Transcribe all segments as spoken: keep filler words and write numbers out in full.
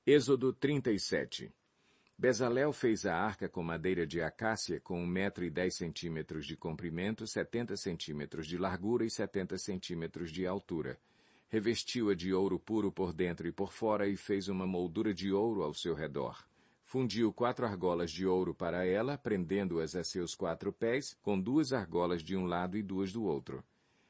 Êxodo trinta e sete. Bezalel fez a arca com madeira de acácia com um metro e dez centímetros de comprimento, setenta centímetros de largura e setenta centímetros de altura. Revestiu-a de ouro puro por dentro e por fora e fez uma moldura de ouro ao seu redor. Fundiu quatro argolas de ouro para ela, prendendo-as a seus quatro pés, com duas argolas de um lado e duas do outro.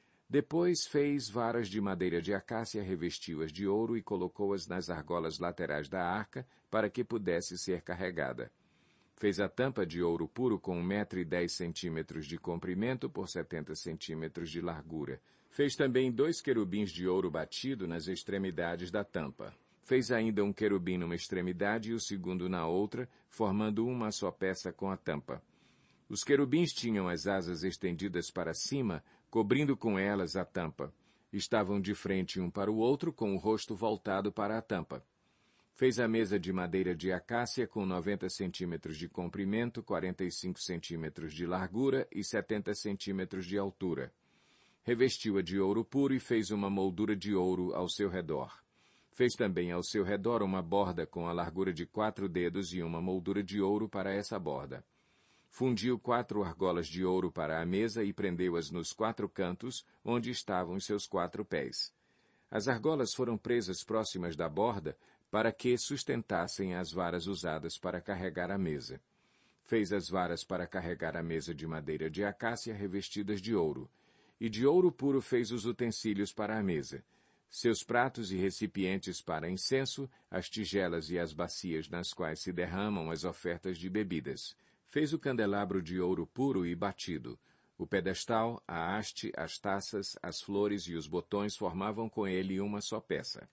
Depois fez varas de madeira de acácia, revestiu-as de ouro e colocou-as nas argolas laterais da arca, para que pudesse ser carregada. Fez a tampa de ouro puro com um metro e dez centímetros de comprimento por setenta centímetros de largura. Fez também dois querubins de ouro batido nas extremidades da tampa. Fez ainda um querubim numa extremidade e o segundo na outra, formando uma só peça com a tampa. Os querubins tinham as asas estendidas para cima, cobrindo com elas a tampa. Estavam de frente um para o outro, com o rosto voltado para a tampa. Fez a mesa de madeira de acácia com noventa centímetros de comprimento, quarenta e cinco centímetros de largura e setenta centímetros de altura. Revestiu-a de ouro puro e fez uma moldura de ouro ao seu redor. Fez também ao seu redor uma borda com a largura de quatro dedos e uma moldura de ouro para essa borda. Fundiu quatro argolas de ouro para a mesa e prendeu-as nos quatro cantos, onde estavam os seus quatro pés. As argolas foram presas próximas da borda, para que sustentassem as varas usadas para carregar a mesa. Fez as varas para carregar a mesa de madeira de acácia revestidas de ouro. E de ouro puro fez os utensílios para a mesa. Seus pratos e recipientes para incenso, as tigelas e as bacias nas quais se derramam as ofertas de bebidas. Fez o candelabro de ouro puro e batido. O pedestal, a haste, as taças, as flores e os botões formavam com ele uma só peça.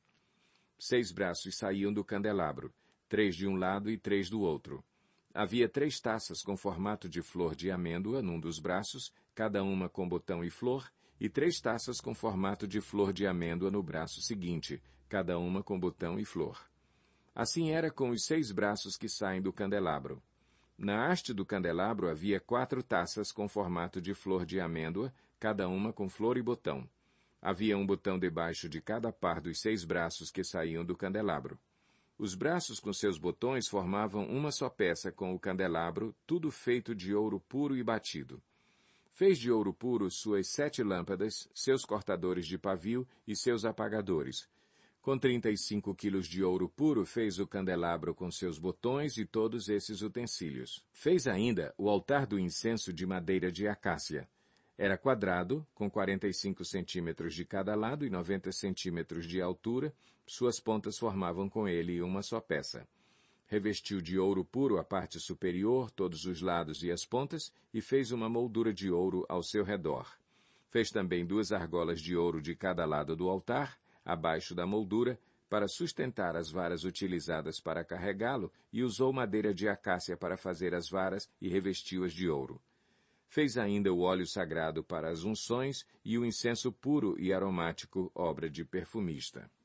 Seis braços saíam do candelabro, três de um lado e três do outro. Havia três taças com formato de flor de amêndoa num dos braços, cada uma com botão e flor, e três taças com formato de flor de amêndoa no braço seguinte, cada uma com botão e flor. Assim era com os seis braços que saem do candelabro. Na haste do candelabro havia quatro taças com formato de flor de amêndoa, cada uma com flor e botão. Havia um botão debaixo de cada par dos seis braços que saíam do candelabro. Os braços com seus botões formavam uma só peça com o candelabro, tudo feito de ouro puro e batido. Fez de ouro puro suas sete lâmpadas, seus cortadores de pavio e seus apagadores. Com trinta e cinco quilos de ouro puro fez o candelabro com seus botões e todos esses utensílios. Fez ainda o altar do incenso de madeira de acácia. Era quadrado, com quarenta e cinco centímetros de cada lado e noventa centímetros de altura, suas pontas formavam com ele uma só peça. Revestiu de ouro puro a parte superior, todos os lados e as pontas, e fez uma moldura de ouro ao seu redor. Fez também duas argolas de ouro de cada lado do altar, abaixo da moldura, para sustentar as varas utilizadas para carregá-lo, e usou madeira de acácia para fazer as varas e revestiu-as de ouro. Fez ainda o óleo sagrado para as unções e o incenso puro e aromático, obra de perfumista.